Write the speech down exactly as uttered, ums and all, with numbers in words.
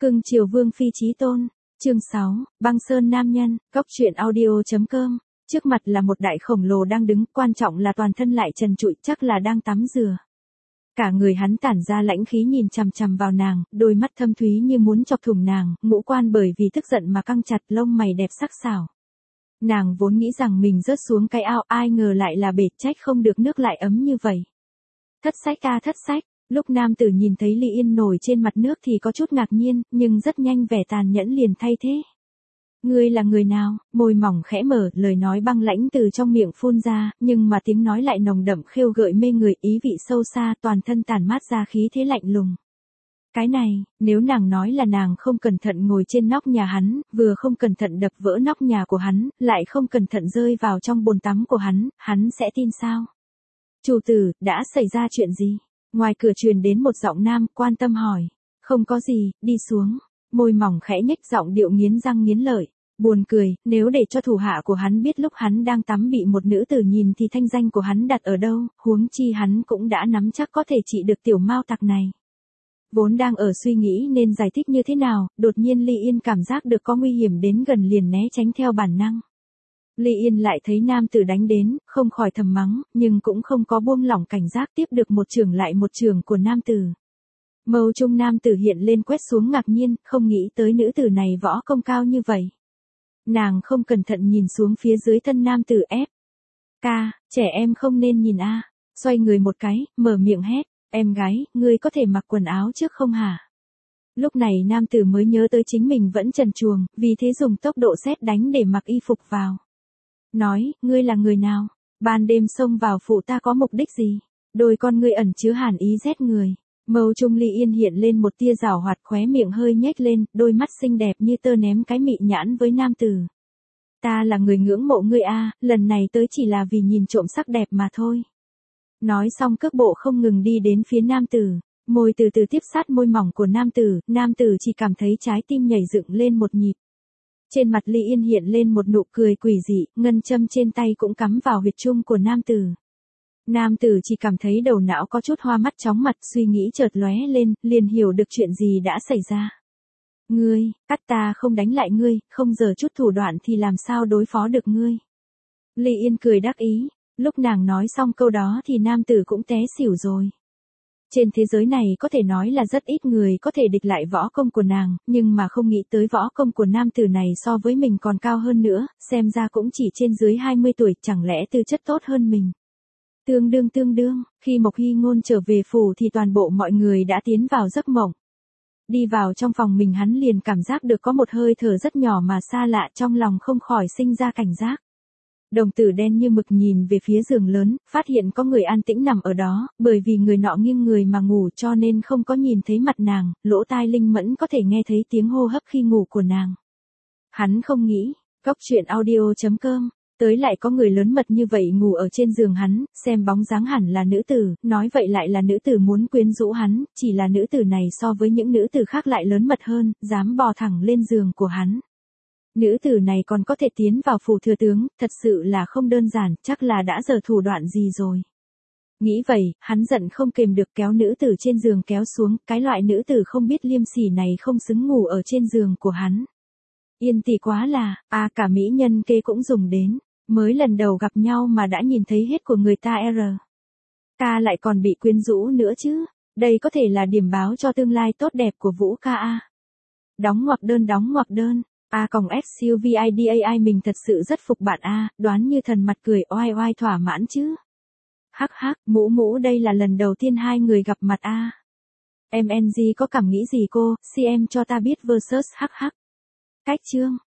Cưng chiều Vương phi chí tôn. Chương sáu, Băng Sơn nam nhân, Cốc truyện audio.com. Trước mặt là một đại khổng lồ đang đứng, quan trọng là toàn thân lại trần trụi, chắc là đang tắm rửa. Cả người hắn tản ra lãnh khí nhìn chằm chằm vào nàng, đôi mắt thâm thúy như muốn chọc thủng nàng, ngũ quan bởi vì tức giận mà căng chặt, lông mày đẹp sắc sảo. Nàng vốn nghĩ rằng mình rớt xuống cái ao, ai ngờ lại là bể, trách không được nước lại ấm như vậy. Thất sách ca thất sách. Lúc nam tử nhìn thấy Ly Yên nổi trên mặt nước thì có chút ngạc nhiên, nhưng rất nhanh vẻ tàn nhẫn liền thay thế. Ngươi là người nào? Môi mỏng khẽ mở, lời nói băng lãnh từ trong miệng phun ra, nhưng mà tiếng nói lại nồng đậm khêu gợi mê người, ý vị sâu xa, toàn thân tản mát ra khí thế lạnh lùng. Cái này, nếu nàng nói là nàng không cẩn thận ngồi trên nóc nhà hắn, vừa không cẩn thận đập vỡ nóc nhà của hắn, lại không cẩn thận rơi vào trong bồn tắm của hắn, hắn sẽ tin sao? Chủ tử, đã xảy ra chuyện gì? Ngoài cửa truyền đến một giọng nam, quan tâm hỏi. Không có gì, đi xuống. Môi mỏng khẽ nhếch, giọng điệu nghiến răng nghiến lợi. Buồn cười, nếu để cho thủ hạ của hắn biết lúc hắn đang tắm bị một nữ tử nhìn thì thanh danh của hắn đặt ở đâu, huống chi hắn cũng đã nắm chắc có thể trị được tiểu mao tặc này. Vốn đang ở suy nghĩ nên giải thích như thế nào, đột nhiên Ly Yên cảm giác được có nguy hiểm đến gần liền né tránh theo bản năng. Ly Yên lại thấy nam tử đánh đến, không khỏi thầm mắng, nhưng cũng không có buông lỏng cảnh giác, tiếp được một trường lại một trường của nam tử. Mâu trung nam tử hiện lên quét xuống ngạc nhiên, không nghĩ tới nữ tử này võ công cao như vậy. Nàng không cẩn thận nhìn xuống phía dưới thân nam tử ép. Ca, trẻ em không nên nhìn a. Xoay người một cái, mở miệng hét, em gái, ngươi có thể mặc quần áo trước không hả? Lúc này nam tử mới nhớ tới chính mình vẫn trần truồng, vì thế dùng tốc độ sét đánh để mặc y phục vào. Nói, ngươi là người nào? Ban đêm xông vào phủ ta có mục đích gì? Đôi con ngươi ẩn chứa hàn ý rét người. Mâu trung Ly Yên hiện lên một tia giảo hoạt, khóe miệng hơi nhếch lên, đôi mắt xinh đẹp như tơ ném cái mị nhãn với nam tử. Ta là người ngưỡng mộ ngươi a, lần này tới chỉ là vì nhìn trộm sắc đẹp mà thôi. Nói xong cước bộ không ngừng đi đến phía nam tử. Môi từ từ tiếp sát môi mỏng của nam tử, nam tử chỉ cảm thấy trái tim nhảy dựng lên một nhịp. Trên mặt Ly Yên hiện lên một nụ cười quỷ dị, ngân châm trên tay cũng cắm vào huyệt trung của nam tử. Nam tử chỉ cảm thấy đầu não có chút hoa mắt chóng mặt, suy nghĩ chợt lóe lên, liền hiểu được chuyện gì đã xảy ra. Ngươi, cắt ta không đánh lại ngươi, không giờ chút thủ đoạn thì làm sao đối phó được ngươi. Ly Yên cười đắc ý, lúc nàng nói xong câu đó thì nam tử cũng té xỉu rồi. Trên thế giới này có thể nói là rất ít người có thể địch lại võ công của nàng, nhưng mà không nghĩ tới võ công của nam tử này so với mình còn cao hơn nữa, xem ra cũng chỉ trên dưới hai mươi tuổi, chẳng lẽ tư chất tốt hơn mình. Tương đương tương đương, khi Mộc Hy Ngôn trở về phủ thì toàn bộ mọi người đã tiến vào giấc mộng. Đi vào trong phòng mình hắn liền cảm giác được có một hơi thở rất nhỏ mà xa lạ, trong lòng không khỏi sinh ra cảnh giác. Đồng tử đen như mực nhìn về phía giường lớn, phát hiện có người an tĩnh nằm ở đó, bởi vì người nọ nghiêng người mà ngủ cho nên không có nhìn thấy mặt nàng, lỗ tai linh mẫn có thể nghe thấy tiếng hô hấp khi ngủ của nàng. Hắn không nghĩ, Cốc truyện audio.com, tới lại có người lớn mật như vậy ngủ ở trên giường hắn, xem bóng dáng hẳn là nữ tử, nói vậy lại là nữ tử muốn quyến rũ hắn, chỉ là nữ tử này so với những nữ tử khác lại lớn mật hơn, dám bò thẳng lên giường của hắn. Nữ tử này còn có thể tiến vào phủ thừa tướng, thật sự là không đơn giản, chắc là đã giở thủ đoạn gì rồi. Nghĩ vậy, hắn giận không kềm được kéo nữ tử trên giường kéo xuống, cái loại nữ tử không biết liêm sỉ này không xứng ngủ ở trên giường của hắn. Yên tỷ quá là, à cả mỹ nhân kê cũng dùng đến, mới lần đầu gặp nhau mà đã nhìn thấy hết của người ta r. Ca lại còn bị quyến rũ nữa chứ, đây có thể là điểm báo cho tương lai tốt đẹp của Vũ ca a. Đóng ngoặc đơn đóng ngoặc đơn. A còng xuvida mình thật sự rất phục bạn a, đoán như thần mặt cười oai oai thỏa mãn chứ. Hắc hắc, mũ mũ đây là lần đầu tiên hai người gặp mặt a. em en giê có cảm nghĩ gì cô, si em cho ta biết versus hắc hắc. Cách chương.